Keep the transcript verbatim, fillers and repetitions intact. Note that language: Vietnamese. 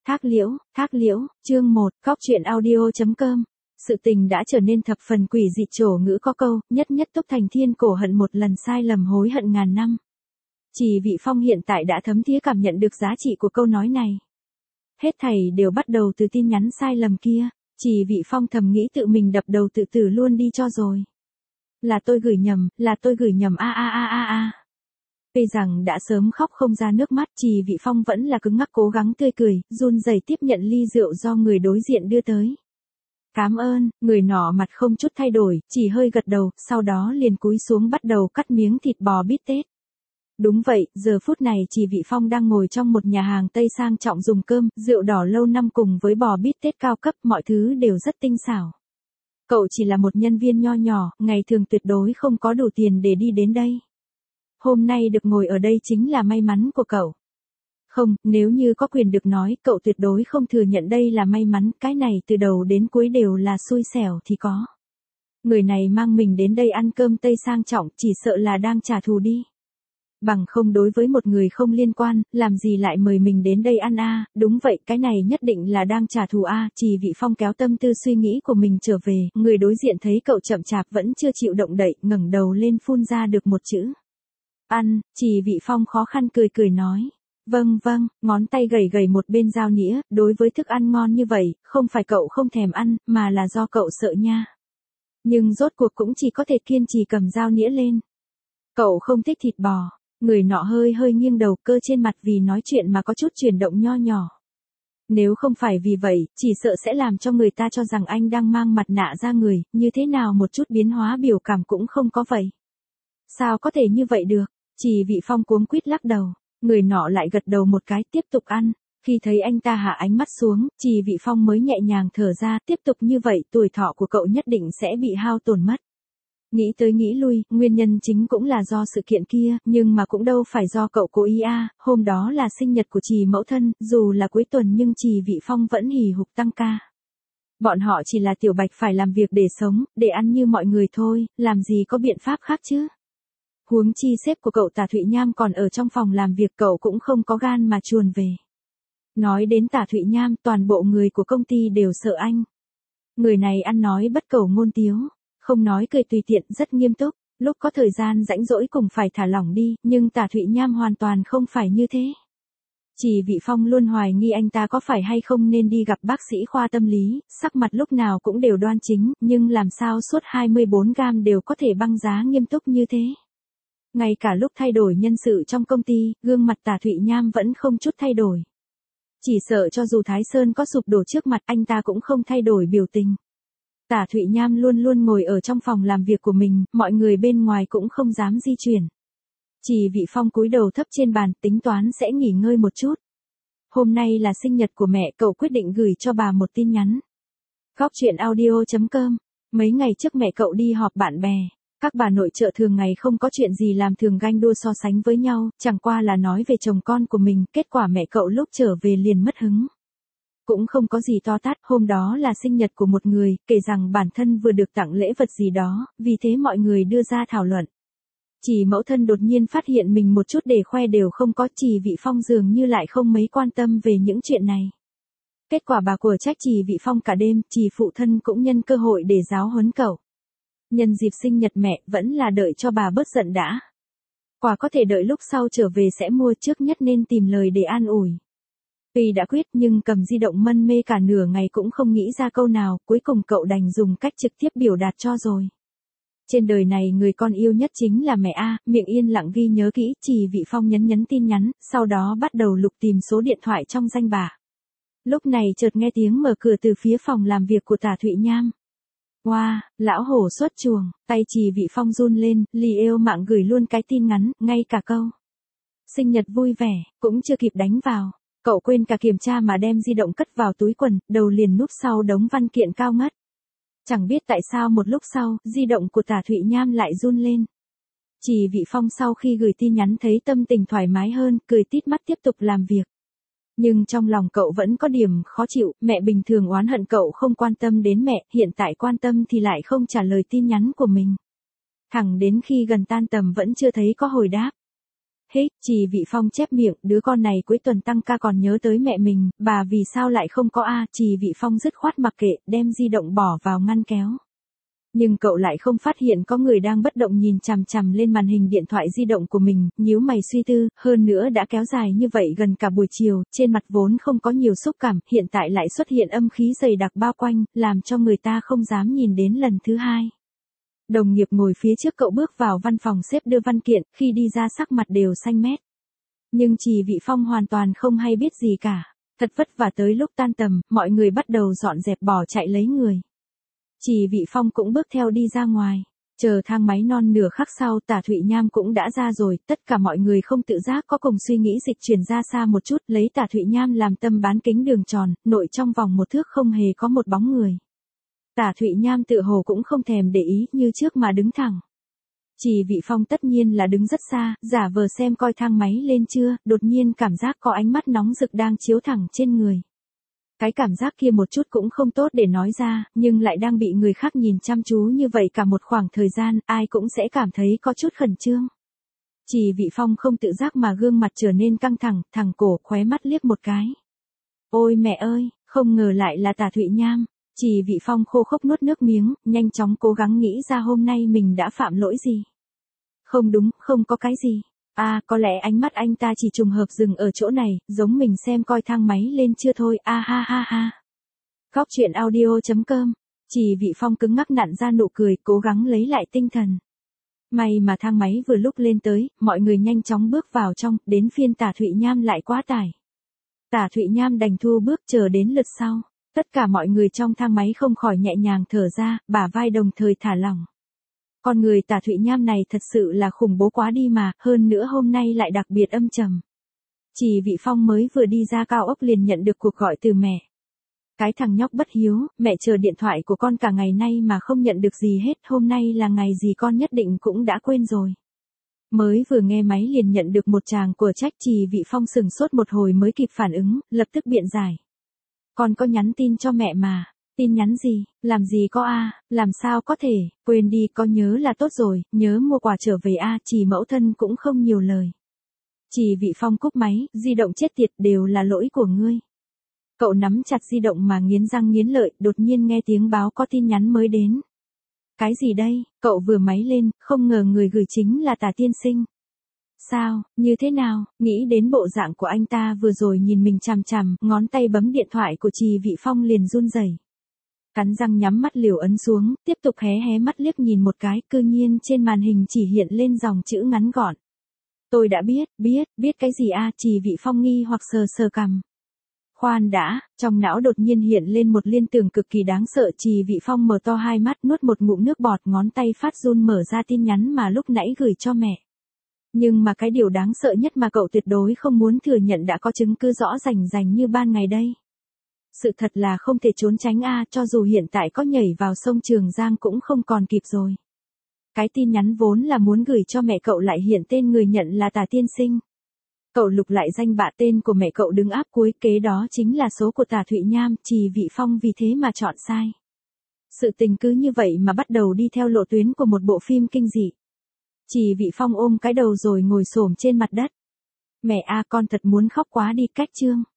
Thác Liễu, Thác Liễu, chương một, Cóc truyện audio.com. Sự tình đã trở nên thập phần quỷ dị, trổ ngữ có câu, nhất nhất túc thành thiên cổ hận một lần sai lầm hối hận ngàn năm. Chỉ Vị Phong hiện tại đã thấm thía cảm nhận được giá trị của câu nói này. Hết thảy đều bắt đầu từ tin nhắn sai lầm kia, Chỉ Vị Phong thầm nghĩ tự mình đập đầu tự tử luôn đi cho rồi. Là tôi gửi nhầm, là tôi gửi nhầm a a a a a. Tuy rằng đã sớm khóc không ra nước mắt, Chỉ Vị Phong vẫn là cứng ngắc cố gắng tươi cười, run rẩy tiếp nhận ly rượu do người đối diện đưa tới. Cảm ơn, người nọ mặt không chút thay đổi, chỉ hơi gật đầu, sau đó liền cúi xuống bắt đầu cắt miếng thịt bò bít tết. Đúng vậy, giờ phút này Chỉ Vị Phong đang ngồi trong một nhà hàng Tây sang trọng dùng cơm, rượu đỏ lâu năm cùng với bò bít tết cao cấp, mọi thứ đều rất tinh xảo. Cậu chỉ là một nhân viên nho nhỏ, ngày thường tuyệt đối không có đủ tiền để đi đến đây. Hôm nay được ngồi ở đây chính là may mắn của cậu. Không, nếu như có quyền được nói, cậu tuyệt đối không thừa nhận đây là may mắn, cái này từ đầu đến cuối đều là xui xẻo thì có. Người này mang mình đến đây ăn cơm Tây sang trọng, chỉ sợ là đang trả thù đi. Bằng không đối với một người không liên quan, làm gì lại mời mình đến đây ăn a? Đúng vậy, cái này nhất định là đang trả thù a. Chỉ Vị Phong kéo tâm tư suy nghĩ của mình trở về, người đối diện thấy cậu chậm chạp vẫn chưa chịu động đậy, ngẩng đầu lên phun ra được một chữ. Ăn, Chỉ Vị Phong khó khăn cười cười nói. Vâng vâng, ngón tay gầy gầy một bên dao nĩa, đối với thức ăn ngon như vậy, không phải cậu không thèm ăn, mà là do cậu sợ nha. Nhưng rốt cuộc cũng chỉ có thể kiên trì cầm dao nĩa lên. Cậu không thích thịt bò. Người nọ hơi hơi nghiêng đầu, cơ trên mặt vì nói chuyện mà có chút chuyển động nho nhỏ. Nếu không phải vì vậy, chỉ sợ sẽ làm cho người ta cho rằng anh đang mang mặt nạ ra người, như thế nào một chút biến hóa biểu cảm cũng không có vậy. Sao có thể như vậy được? Chỉ Vị Phong cuống quýt lắc đầu, người nọ lại gật đầu một cái tiếp tục ăn. Khi thấy anh ta hạ ánh mắt xuống, Chỉ Vị Phong mới nhẹ nhàng thở ra, tiếp tục như vậy tuổi thọ của cậu nhất định sẽ bị hao tổn mất. Nghĩ tới nghĩ lui, nguyên nhân chính cũng là do sự kiện kia, nhưng mà cũng đâu phải do cậu cố ý a. Hôm đó là sinh nhật của Chỉ mẫu thân, dù là cuối tuần nhưng Chỉ Vị Phong vẫn hì hục tăng ca. Bọn họ chỉ là tiểu bạch phải làm việc để sống, để ăn như mọi người thôi, làm gì có biện pháp khác chứ. Huống chi sếp của cậu Tả Thụy Nham còn ở trong phòng làm việc, cậu cũng không có gan mà chuồn về. Nói đến Tả Thụy Nham, toàn bộ người của công ty đều sợ anh. Người này ăn nói bất cầu ngôn tiếu. Không nói cười tùy tiện, rất nghiêm túc, lúc có thời gian rãnh rỗi cùng phải thả lỏng đi, nhưng Tả Thụy Nham hoàn toàn không phải như thế. Chỉ Vị Phong luôn hoài nghi anh ta có phải hay không nên đi gặp bác sĩ khoa tâm lý, sắc mặt lúc nào cũng đều đoan chính, nhưng làm sao suốt hai mươi bốn gam đều có thể băng giá nghiêm túc như thế. Ngay cả lúc thay đổi nhân sự trong công ty, gương mặt Tả Thụy Nham vẫn không chút thay đổi. Chỉ sợ cho dù Thái Sơn có sụp đổ trước mặt anh ta cũng không thay đổi biểu tình. Tả Thụy Nham luôn luôn ngồi ở trong phòng làm việc của mình, mọi người bên ngoài cũng không dám di chuyển. Chỉ Vị Phong cúi đầu thấp trên bàn, tính toán sẽ nghỉ ngơi một chút. Hôm nay là sinh nhật của mẹ, cậu quyết định gửi cho bà một tin nhắn. Cóc truyện audio.com. Mấy ngày trước mẹ cậu đi họp bạn bè. Các bà nội trợ thường ngày không có chuyện gì làm thường ganh đua so sánh với nhau, chẳng qua là nói về chồng con của mình, kết quả mẹ cậu lúc trở về liền mất hứng. Cũng không có gì to tát, hôm đó là sinh nhật của một người, kể rằng bản thân vừa được tặng lễ vật gì đó, vì thế mọi người đưa ra thảo luận. Chỉ mẫu thân đột nhiên phát hiện mình một chút để khoe đều không có, Chỉ Vị Phong dường như lại không mấy quan tâm về những chuyện này. Kết quả bà của trách Chỉ Vị Phong cả đêm, Chỉ phụ thân cũng nhân cơ hội để giáo huấn cậu. Nhân dịp sinh nhật mẹ, vẫn là đợi cho bà bớt giận đã. Quà có thể đợi lúc sau trở về sẽ mua, trước nhất nên tìm lời để an ủi. Tuy đã quyết nhưng cầm di động mân mê cả nửa ngày cũng không nghĩ ra câu nào, cuối cùng cậu đành dùng cách trực tiếp biểu đạt cho rồi. Trên đời này người con yêu nhất chính là mẹ a, miệng yên lặng ghi nhớ kỹ, Chỉ Vị Phong nhấn nhấn tin nhắn, sau đó bắt đầu lục tìm số điện thoại trong danh bạ. Lúc này chợt nghe tiếng mở cửa từ phía phòng làm việc của Tả Thụy Nham. Wow, lão hổ xuất chuồng, tay Chỉ Vị Phong run lên, lì êu mạng gửi luôn cái tin ngắn, ngay cả câu sinh nhật vui vẻ, cũng chưa kịp đánh vào. Cậu quên cả kiểm tra mà đem di động cất vào túi quần, đầu liền núp sau đống văn kiện cao ngất. Chẳng biết tại sao một lúc sau, di động của Tả Thụy Nham lại run lên. Chỉ Vị Phong sau khi gửi tin nhắn thấy tâm tình thoải mái hơn, cười tít mắt tiếp tục làm việc. Nhưng trong lòng cậu vẫn có điểm khó chịu, mẹ bình thường oán hận cậu không quan tâm đến mẹ, hiện tại quan tâm thì lại không trả lời tin nhắn của mình. Thẳng đến khi gần tan tầm vẫn chưa thấy có hồi đáp. Hích, Trì Vị Phong chép miệng, đứa con này cuối tuần tăng ca còn nhớ tới mẹ mình, bà vì sao lại không có a? Trì Vị Phong dứt khoát mặc kệ, đem di động bỏ vào ngăn kéo. Nhưng cậu lại không phát hiện có người đang bất động nhìn chằm chằm lên màn hình điện thoại di động của mình, nhíu mày suy tư, hơn nữa đã kéo dài như vậy gần cả buổi chiều, trên mặt vốn không có nhiều xúc cảm, hiện tại lại xuất hiện âm khí dày đặc bao quanh, làm cho người ta không dám nhìn đến lần thứ hai. Đồng nghiệp ngồi phía trước cậu bước vào văn phòng xếp đưa văn kiện, khi đi ra sắc mặt đều xanh mét. Nhưng Trì Vị Phong hoàn toàn không hay biết gì cả. Thật vất vả tới lúc tan tầm, mọi người bắt đầu dọn dẹp bỏ chạy lấy người. Trì Vị Phong cũng bước theo đi ra ngoài. Chờ thang máy non nửa khắc sau, Tả Thụy Nham cũng đã ra rồi, tất cả mọi người không tự giác có cùng suy nghĩ dịch chuyển ra xa một chút, lấy Tả Thụy Nham làm tâm bán kính đường tròn, nội trong vòng một thước không hề có một bóng người. Tả Thụy Nham tự hồ cũng không thèm để ý như trước mà đứng thẳng. Trì Vị Phong tất nhiên là đứng rất xa, giả vờ xem coi thang máy lên chưa, đột nhiên cảm giác có ánh mắt nóng rực đang chiếu thẳng trên người. Cái cảm giác kia một chút cũng không tốt để nói ra, nhưng lại đang bị người khác nhìn chăm chú như vậy cả một khoảng thời gian, ai cũng sẽ cảm thấy có chút khẩn trương. Trì Vị Phong không tự giác mà gương mặt trở nên căng thẳng, thẳng cổ, khóe mắt liếc một cái. Ôi mẹ ơi, không ngờ lại là Tả Thụy Nham. Trì Vị Phong khô khốc nuốt nước miếng, nhanh chóng cố gắng nghĩ ra hôm nay mình đã phạm lỗi gì. Không đúng, không có cái gì. À, có lẽ ánh mắt anh ta chỉ trùng hợp dừng ở chỗ này, giống mình xem coi thang máy lên chưa thôi, a ha ha ha. Góc truyện audio chấm com. Trì Vị Phong cứng ngắc nặn ra nụ cười, cố gắng lấy lại tinh thần. May mà thang máy vừa lúc lên tới, mọi người nhanh chóng bước vào trong, đến phiên Tả Thụy Nham lại quá tải. Tả Thụy Nham đành thu bước chờ đến lượt sau. Tất cả mọi người trong thang máy không khỏi nhẹ nhàng thở ra, bả vai đồng thời thả lỏng. Con người Tả Thụy Nham này thật sự là khủng bố quá đi mà, hơn nữa hôm nay lại đặc biệt âm trầm. Trì Vị Phong mới vừa đi ra cao ốc liền nhận được cuộc gọi từ mẹ. Cái thằng nhóc bất hiếu, mẹ chờ điện thoại của con cả ngày nay mà không nhận được gì hết, hôm nay là ngày gì con nhất định cũng đã quên rồi. Mới vừa nghe máy liền nhận được một tràng của trách. Trì Vị Phong sừng sốt một hồi mới kịp phản ứng, lập tức biện giải. Con có nhắn tin cho mẹ mà. Tin nhắn gì, làm gì có a, làm sao có thể, quên đi, có nhớ là tốt rồi, nhớ mua quà trở về a. Trì mẫu thân cũng không nhiều lời. Trì Vị Phong cúp máy, di động chết tiệt, đều là lỗi của ngươi. Cậu nắm chặt di động mà nghiến răng nghiến lợi, đột nhiên nghe tiếng báo có tin nhắn mới đến. Cái gì đây, cậu vừa máy lên, không ngờ người gửi chính là Tả tiên sinh. Sao, như thế nào, nghĩ đến bộ dạng của anh ta vừa rồi nhìn mình chằm chằm, ngón tay bấm điện thoại của Trì Vị Phong liền run rẩy. Cắn răng nhắm mắt liều ấn xuống, tiếp tục hé hé mắt liếc nhìn một cái, cư nhiên trên màn hình chỉ hiện lên dòng chữ ngắn gọn. Tôi đã biết, biết, biết cái gì a? Trì Vị Phong nghi hoặc sờ sờ cằm. Khoan đã, trong não đột nhiên hiện lên một liên tưởng cực kỳ đáng sợ. Trì Vị Phong mở to hai mắt, nuốt một ngụm nước bọt, ngón tay phát run mở ra tin nhắn mà lúc nãy gửi cho mẹ. Nhưng mà cái điều đáng sợ nhất mà cậu tuyệt đối không muốn thừa nhận đã có chứng cứ rõ rành rành như ban ngày đây. Sự thật là không thể trốn tránh a, cho dù hiện tại có nhảy vào sông Trường Giang cũng không còn kịp rồi. Cái tin nhắn vốn là muốn gửi cho mẹ cậu lại hiện tên người nhận là Tả tiên sinh. Cậu lục lại danh bạ tên của mẹ cậu đứng áp cuối, kế đó chính là số của Tả Thụy Nham. Trì Vị Phong vì thế mà chọn sai. Sự tình cứ như vậy mà bắt đầu đi theo lộ tuyến của một bộ phim kinh dị. Trì Vị Phong ôm cái đầu rồi ngồi xổm trên mặt đất. Mẹ a, con thật muốn khóc quá đi, cách chương.